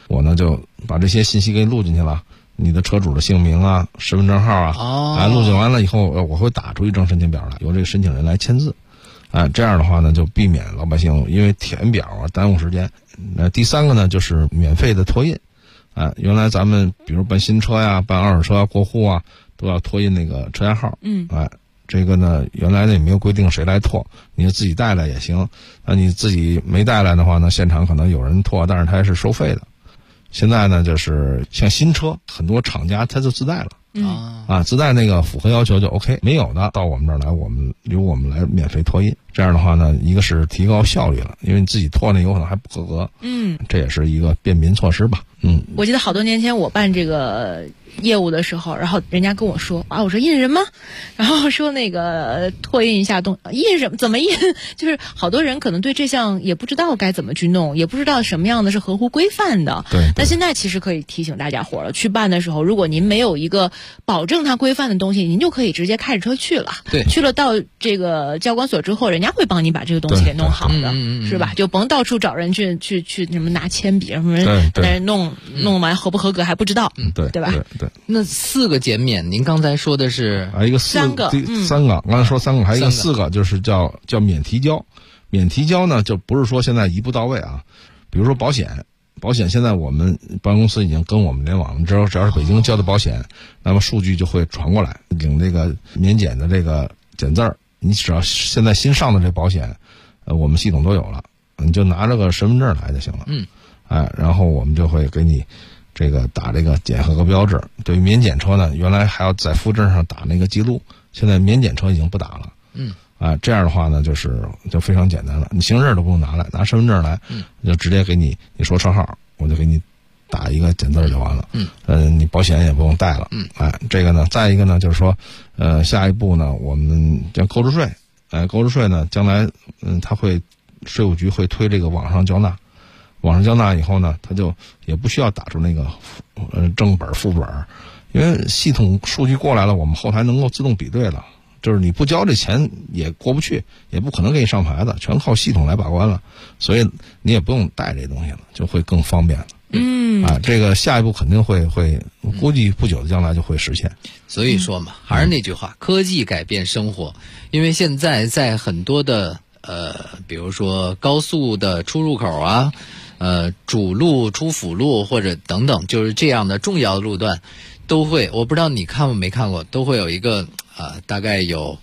我呢就把这些信息给录进去了，你的车主的姓名啊、身份证号啊，录进完了以后，我会打出一张申请表来，由这个申请人来签字。这样的话呢，就避免老百姓因为填表啊耽误时间。第三个呢，就是免费的托印。原来咱们比如办新车呀、办二手车、过户啊，都要托印那个车架号。这个呢，原来呢也没有规定谁来托，你自己带来也行。你自己没带来的话呢，现场可能有人托，但是它是收费的。现在呢，就是像新车，很多厂家它就自带了。自带那个符合要求就 OK， 没有的到我们这儿来，由我们来免费托印。这样的话呢，一个是提高效率了，因为你自己托呢有可能还不合格。这也是一个便民措施吧。 我记得好多年前我办这个业务的时候，然后人家跟我说我说印什么，然后说那个拓印一下印什么怎么印，就是好多人可能对这项也不知道该怎么去弄，也不知道什么样的是合乎规范的。 对。 但现在其实可以提醒大家伙了，去办的时候，如果您没有一个保证它规范的东西，您就可以直接开着车去了。 对。 去了到这个交管所之后，人家会帮你把这个东西给弄好的，是吧？就甭到处找人去什么拿铅笔什么在弄完合不合格还不知道。对吧？ 对。 那4个减免，您刚才说的是还有一个3个，刚才说3个，还有一个4个，就是叫免提交。免提交呢，就不是说现在一步到位啊。比如说保险现在我们办公司已经跟我们联网了，只要是北京交的保险，那么数据就会传过来，领这个免检的这个检字儿。你只要现在新上的这保险，我们系统都有了，你就拿着个身份证来就行了。然后我们就会给你这个打这个检合格标志。对于免检车呢，原来还要在附证上打那个记录，现在免检车已经不打了。这样的话呢，就非常简单了，你行驶证都不用拿来，拿身份证来，就直接给你说车号，我就给你打一个检字就完了。你保险也不用带了。这个呢，再一个呢，就是说，下一步呢，我们像购置税，购置税呢，将来它会税务局会推这个网上交纳。网上交纳以后呢，它就也不需要打出那个正本副本，因为系统数据过来了，我们后台能够自动比对了。就是你不交这钱也过不去，也不可能给你上牌子，全靠系统来把关了，所以你也不用带这东西了，就会更方便了。这个下一步肯定会，估计不久的将来就会实现。 所以说嘛，还是那句话，科技改变生活。因为现在在很多的比如说高速的出入口啊，主路、出辅路或者等等，就是这样的重要的路段，都会，我不知道你看过没看过，都会有一个大概有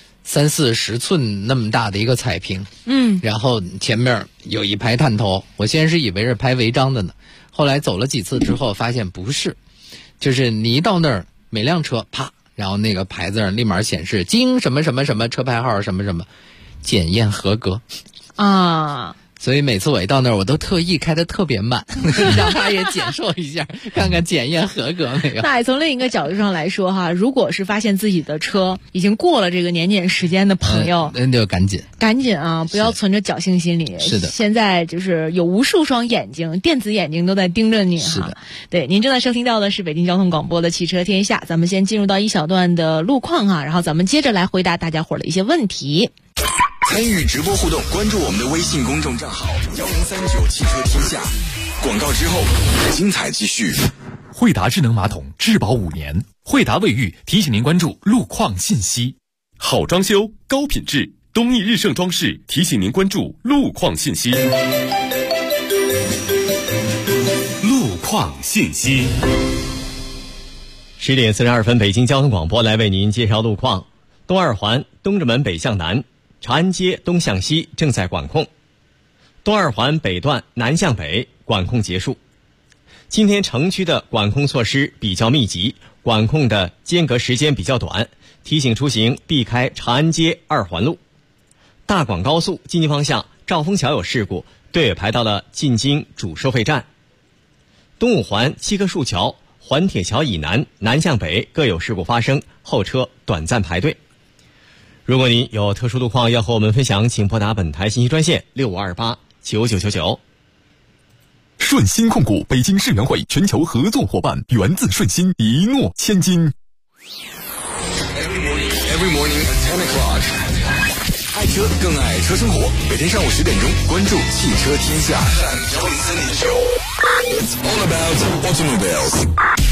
30-40寸那么大的一个彩屏，然后前面有一排探头。我先是以为是拍违章的呢，后来走了几次之后发现不是，就是你一到那儿，每辆车啪，然后那个牌子上立马显示经什么什么什么车牌号什么什么检验合格啊。所以每次我一到那儿，我都特意开得特别慢，让他也检受一下，看看检验合格没有。 那从另一个角度上来说哈，如果是发现自己的车已经过了这个年检时间的朋友， 那就赶紧啊，不要存着侥幸心理。 是的， 现在就是有无数双眼睛，电子眼睛都在盯着你哈。 是的， 对，您正在收听到的是北京交通广播的汽车天下，咱们先进入到一小段的路况哈，然后咱们接着来回答大家伙儿的一些问题。 参与直播互动，关注我们的微信公众账号1039汽车天下。广告之后，精彩继续。 惠达智能马桶质保5年，惠达卫浴提醒您关注路况信息。 好装修，高品质，东义日盛装饰提醒您关注路况信息。路况信息。 10点42分，北京交通广播来为您介绍路况。东二环东直门北向南，长安街东向西正在管控，东二环北段南向北管控结束。今天城区的管控措施比较密集，管控的间隔时间比较短，提醒出行避开长安街2环路。大广高速进京方向兆丰桥有事故，队尾排到了进京主收费站。东五环七棵树桥环铁桥以南南向北各有事故发生，后车短暂排队。如果您有特殊路况要和我们分享，请拨打本台信息专线65289999。 顺鑫控股北京世园会全球合作伙伴，源自顺鑫，一诺千金。 Every morning at 10 o'clock. 爱车更爱车生活，每天上午10点钟，关注汽车天下。It's all about automobiles。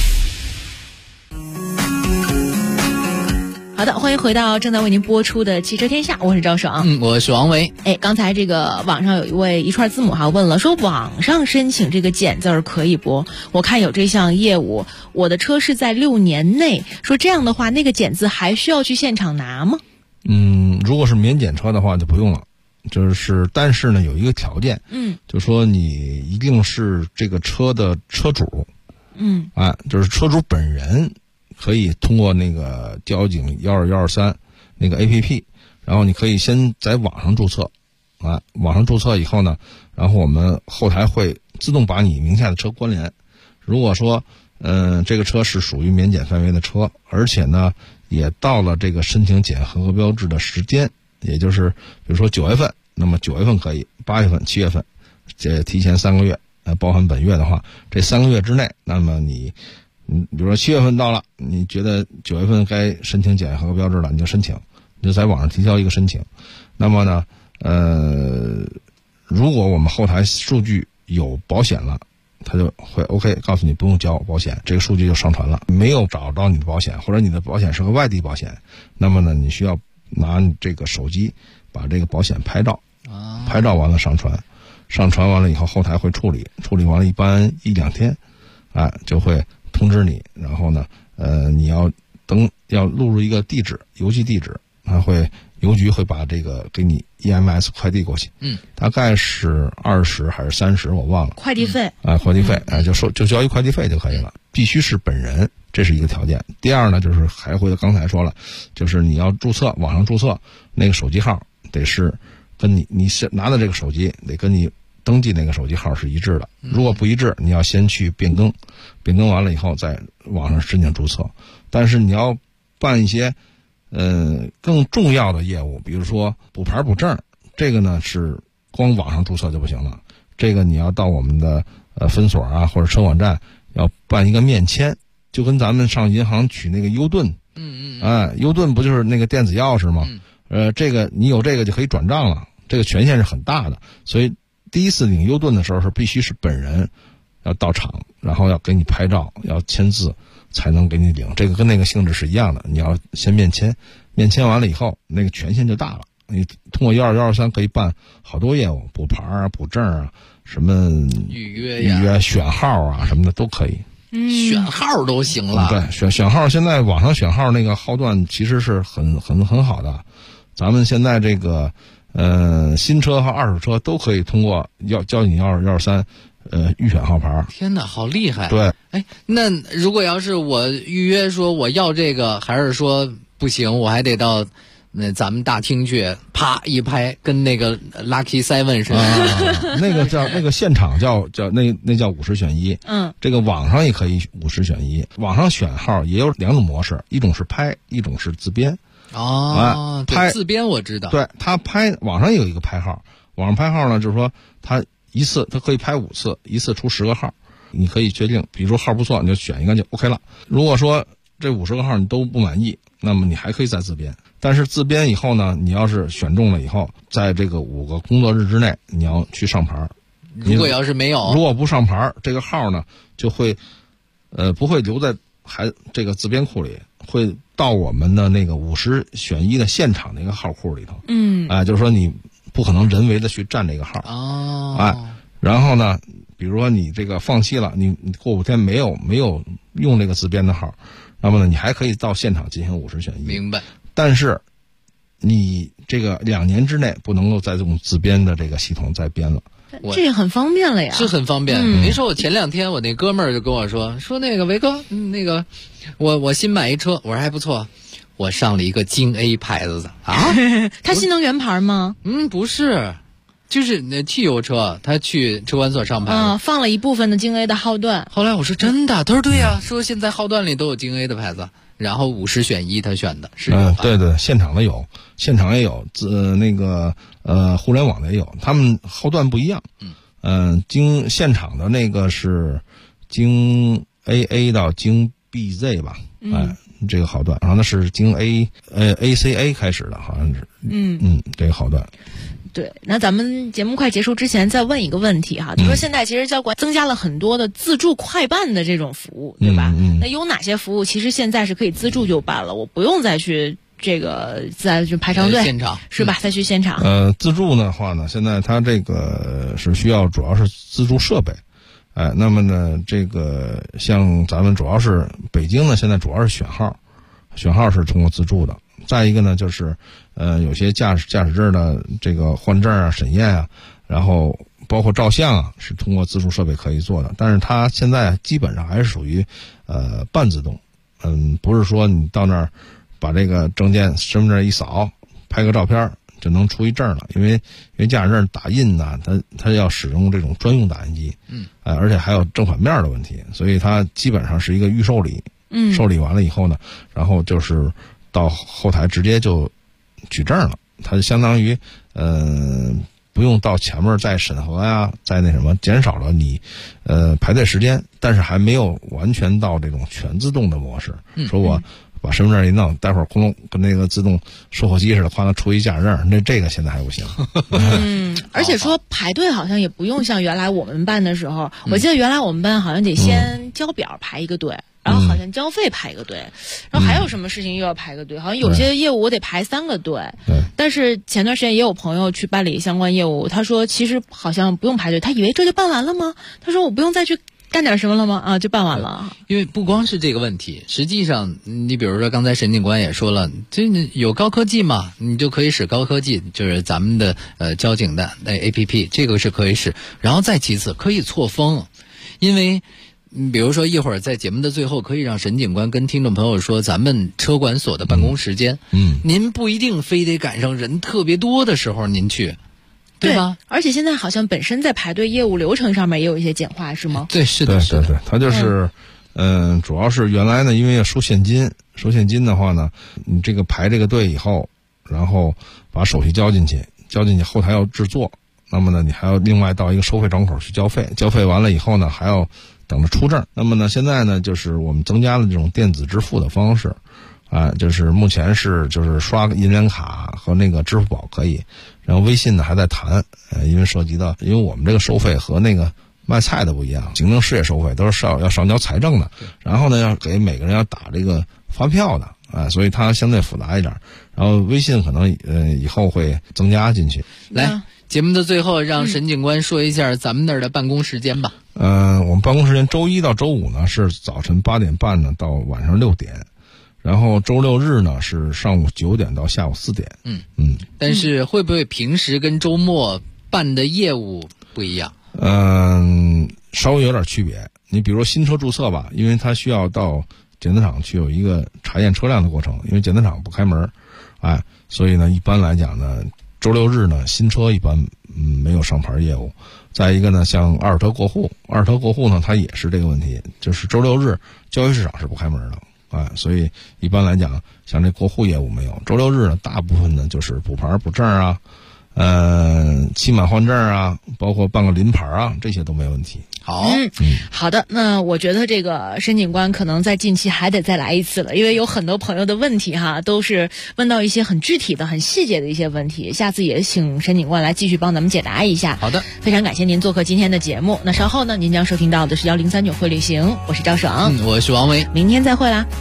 好的，欢迎回到正在为您播出的汽车天下，我是赵爽。 我是王维。 刚才这个网上有一位一串字母问了，说网上申请这个减字可以不？我看有这项业务，我的车是在6年内，说这样的话，那个减字还需要去现场拿吗？ 如果是免检车的话就不用了，但是呢有一个条件，就说你一定是这个车的车主，就是车主本人。可以通过那个交警12123那个 APP， 然后你可以先在网上注册，网上注册以后呢，然后我们后台会自动把你名下的车关联。如果说这个车是属于免检范围的车，而且呢也到了这个申请检合格标志的时间，也就是比如说9月份，那么9月份可以，8月份、7月份，这提前3个月，包含本月的话，这3个月之内，那么你比如说7月份到了，你觉得9月份该申请检验合格标志了，你就申请，你就在网上提交一个申请。那么呢，如果我们后台数据有保险了，他就会 OK 告诉你不用交保险，这个数据就上传了。没有找到你的保险，或者你的保险是个外地保险，那么呢，你需要拿你这个手机把这个保险拍照，拍照完了上传，上传完了以后后台会处理完了一般1-2天，就会通知你，然后呢，你要录入一个地址，邮寄地址，邮局会把这个给你 EMS 快递过去，大概是20还是30，我忘了。 快递费快递费，就交一快递费就可以了，必须是本人，这是一个条件。第二呢，就是还回到刚才说了，就是你要注册，网上注册那个手机号得是跟你是拿的这个手机得跟你登记那个手机号是一致的，如果不一致，你要先去变更，变更完了以后在网上申请注册。但是你要办一些更重要的业务，比如说补牌补证，这个呢是光网上注册就不行了，这个你要到我们的分所或者车管站要办一个面签，就跟咱们上银行取那个优盾，优盾不就是那个电子钥匙吗？这个你有这个就可以转账了，这个权限是很大的，所以第一次领优盾的时候是必须是本人要到场，然后要给你拍照，要签字才能给你领。这个跟那个性质是一样的，你要先面签，面签完了以后那个权限就大了，你通过12123可以办好多业务，补牌补证什么预约选号什么的都可以。 选号都行了。 对，选号现在网上选号那个号段其实是很好的。咱们现在这个新车和二手车都可以通过交警12123预选号牌。 天哪，好厉害！ 对， 那如果要是我预约说我要这个，还是说不行，我还得到咱们大厅去啪一拍，跟那个 Lucky 7似的。 那个现场叫那叫50选1。这个网上也可以50选1。网上选号也有2种模式，一种是拍，一种是自编。 拍自编我知道。 对，他拍网上有一个拍号，网上拍号呢，就是说他一次他可以拍5次，一次出10个号，你可以决定，比如说号不错，你就选一个就 OK 了。如果说这50个号你都不满意，那么你还可以再自编。但是自编以后呢，你要是选中了以后，在这个5个工作日之内，你要去上牌。 如果要是没有， 如果不上牌，这个号呢就会不会留在这个自编库里，会到我们的那个50选1的现场那个号库里头。就是说你不可能人为的去占这个号。然后呢，比如说你这个放弃了，你过5天没有用这个自编的号，那么呢，你还可以到现场进行50选1。 明白。 但是你这个2年之内不能够再用自编的这个系统再编了。 这也很方便了呀。 是很方便。您说我前2天我那哥们儿就跟我说那个维哥，那个我新买一车，我说还不错，我上了一个京 A 牌子的他新能源牌吗？ 不是，就是汽油车，他去车管所上牌放了一部分的京 A 的号段。 后来我说真的，他说对呀，说现在号段里都有京 A 的牌子，然后50选1他选的是对，现场的有，现场也有，那个互联网的也有，他们号段不一样。经现场的那个是京 AA 到京 BZ 吧， 这个号段，然后呢是经ACA 开始的，好像是。这个号段。 对，那咱们节目快结束之前再问一个问题哈，就说现在其实交管增加了很多的自助快办的这种服务，对吧？那有哪些服务其实现在是可以自助就办了，我不用再去再去排长队， 现场是吧？再去现场。 自助的话呢，现在它这个是需要主要是自助设备。那么呢，这个像咱们主要是北京呢，现在主要是选号是通过自助的。再一个呢，就是有些驾驶证的这个换证啊、审验啊，然后包括照相啊，是通过自助设备可以做的。但是它现在基本上还是属于半自动，不是说你到那儿把这个身份证一扫，拍个照片就能出一证了，因为驾驶证打印呢，它要使用这种专用打印机，而且还有正反面的问题，所以它基本上是一个预受理，受理完了以后呢，然后就是到后台直接就举证了，它就相当于不用到前面再审核呀，再那什么，减少了你排队时间，但是还没有完全到这种全自动的模式，说我把身份证一弄，待会儿空跟那个自动售货机似的，哐当出一驾驶证，这个现在还不行。 而且说排队好像也不用像原来我们办的时候，我记得原来我们办好像得先交表排一个队。然后好像交费排一个队，然后还有什么事情又要排个队，好像有些业务我得排3个队。但是前段时间也有朋友去办理相关业务，他说其实好像不用排队，他以为这就办完了吗？他说我不用再去干点什么了吗？就办完了。 因为不光是这个问题，实际上你比如说刚才沈警官也说了，这有高科技嘛，你就可以使高科技，就是咱们的交警的APP， 这个是可以使。然后再其次可以错峰，因为比如说一会儿在节目的最后可以让沈警官跟听众朋友说咱们车管所的办公时间，您不一定非得赶上人特别多的时候您去，对吧？ 而且现在好像本身在排队业务流程上面也有一些简化，是吗？ 对，是的， 对，它就是主要是原来呢，因为要收现金的话呢，你这个排这个队以后，然后把手续交进去后台要制作，那么呢你还要另外到一个收费窗口去交费完了以后呢还要等着出证。那么呢现在呢就是我们增加了这种电子支付的方式就是目前是就是刷银联卡和那个支付宝可以，然后微信呢还在谈，因为涉及到因为我们这个收费和那个卖菜的不一样，行政事业收费都是要上交财政的，然后呢要给每个人要打这个发票的所以它相对复杂一点。然后微信可能以后会增加进去。 来，节目的最后让沈警官说一下咱们那儿的办公时间吧。 我们办公时间周一到周五呢是早晨8点半呢到晚上6点，然后周六日呢是上午9点到下午4点。 但是会不会平时跟周末办的业务不一样？ 稍微有点区别。你比如说新车注册吧，因为它需要到检测厂去有一个查验车辆的过程，因为检测厂不开门，所以呢一般来讲呢周六日呢新车一般没有上牌业务。再一个呢像二手车过户呢它也是这个问题，就是周六日交易市场是不开门的所以一般来讲像这过户业务没有。周六日呢大部分呢就是补牌补证啊，期满换证啊，包括办个临牌啊，这些都没问题。 好， 好的，那我觉得这个申警官可能在近期还得再来一次了，因为有很多朋友的问题都是问到一些很具体的、很细节的一些问题，下次也请申警官来继续帮咱们解答一下。 好的， 非常感谢您做客今天的节目。那稍后呢，您将收听到的是1039会旅行，我是赵爽， 我是王维， 明天再会啦。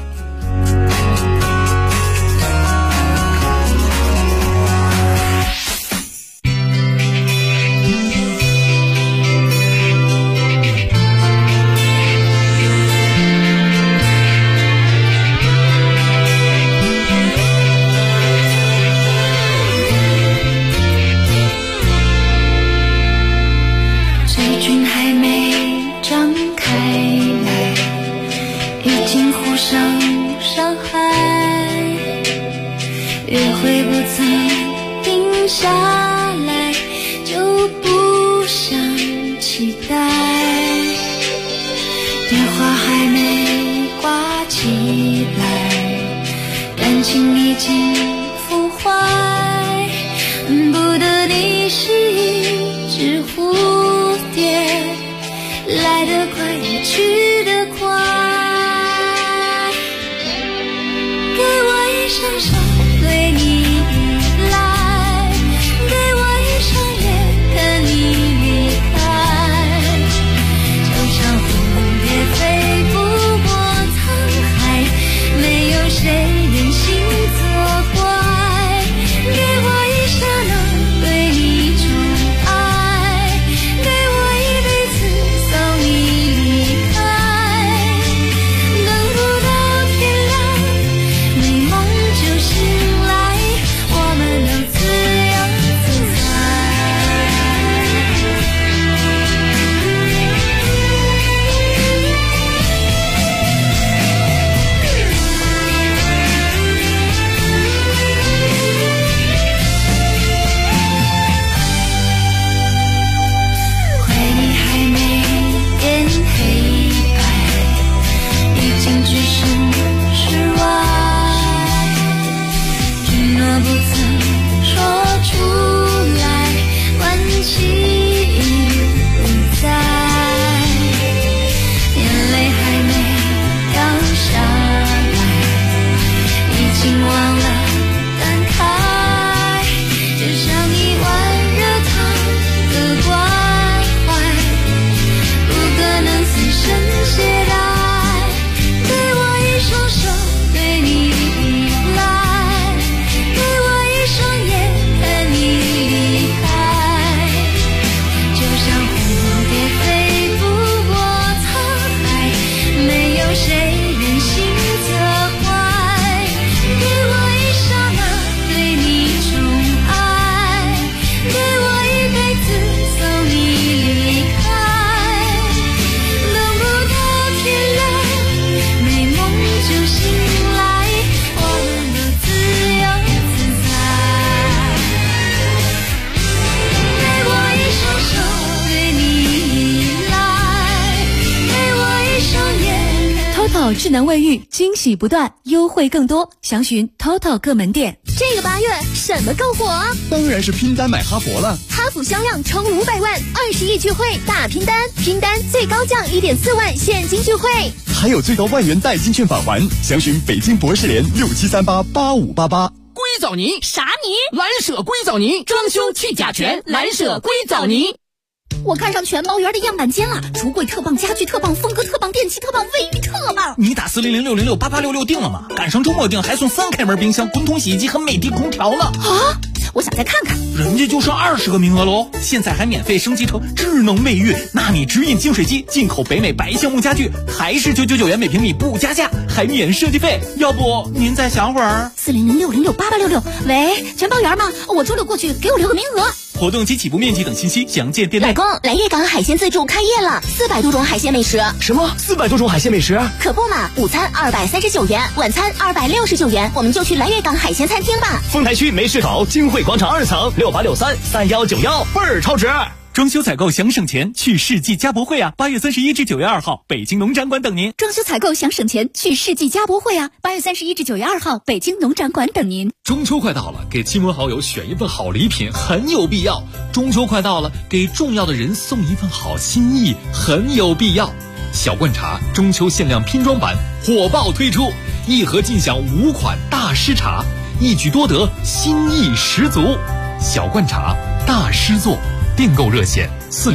TOTO 智能卫浴，惊喜不断，优惠更多，详询 TOTO 各门店。 这个8月什么更火啊？ 当然是拼单买哈佛了。 哈弗销量冲500万，20亿聚会大拼单，拼单最高降1.4万现金聚会， 还有最高1万元代金券返还，详询北京博士联67388588。 硅藻泥啥泥？ 蓝舍硅藻泥，装修去甲醛，蓝舍硅藻泥。 我看上全包园的样板间了，橱柜特棒，家具特棒，风格特棒，电器特棒，卫浴特棒。 你打40060688866定了吗？赶上周末定还送3开门冰箱、滚筒洗衣机和美的空调呢。 啊！我想再看看。 人家就剩20个名额喽，现在还免费升级成智能卫浴、纳米直饮净水机，进口北美白橡木家具，还是999元每平米不加价，还免设计费。要不您再想会儿 ？40060688866。喂，全包园吗？我周6过去，给我留个名额。 活动及起步面积等信息详见店内。 老公，来粤港海鲜自助开业了，400多种海鲜美食。 什么？400多种海鲜美食？ 可不嘛，午餐239元，晚餐269元，我们就去来粤港海鲜餐厅吧。 丰台区梅市口金汇广场2层68633191，倍儿超值。 装修采购想省钱，去世纪家博会啊！8月31至9月2号，北京农展馆等您。 装修采购想省钱，去世纪家博会啊！8月31至9月2号，北京农展馆等您。 中秋快到了，给亲朋好友选一份好礼品很有必要。中秋快到了，给重要的人送一份好心意很有必要。小罐茶中秋限量拼装版火爆推出，1盒尽享5款大师茶，一举多得，心意十足。小罐茶大师作。订购热线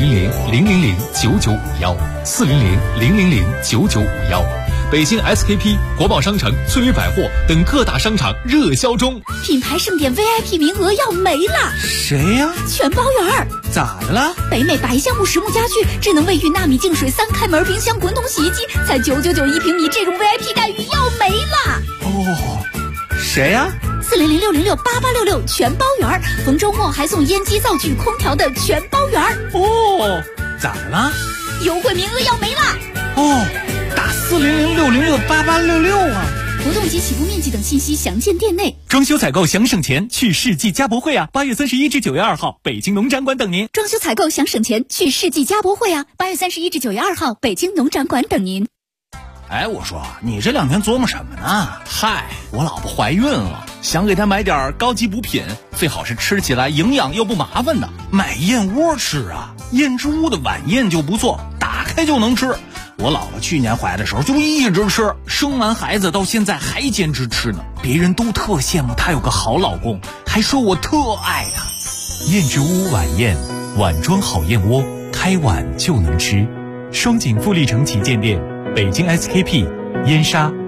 400-000-9951，400-000-9951，北京 SKP、国贸商城、翠微百货等各大商场热销中。 品牌盛典 VIP 名额要没了。 谁呀？ 全包园。 咋的了？ 北美白橡木实木家具、智能卫浴、纳米净水、3开门冰箱、滚筒洗衣机，才999一平米，这种 VIP 待遇要没了。 哦，谁呀 ？400-666-8866全包园，逢周末还送烟机、灶具、空调的全包园。 哦，咋的了？ 优惠名额要没了。 哦，打400-666-8866啊！ 活动及起步面积等信息详见店内。 装修采购想省钱，去世纪家博会啊！8月31至9月2号，北京农展馆等您。 装修采购想省钱，去世纪家博会啊！8月31至9月2号，北京农展馆等您。 哎，我说你这2天琢磨什么呢？嗨，我老婆怀孕了，想给她买点高级补品，最好是吃起来营养又不麻烦的。买燕窝吃啊，燕之屋的晚宴就不错，打开就能吃。我老婆去年怀的时候就一直吃，生完孩子到现在还坚持吃呢。别人都特羡慕她有个好老公，还说我特爱她。燕之屋晚宴，碗装好燕窝，开碗就能吃。双井富力城旗舰店。北京 SKP、燕莎、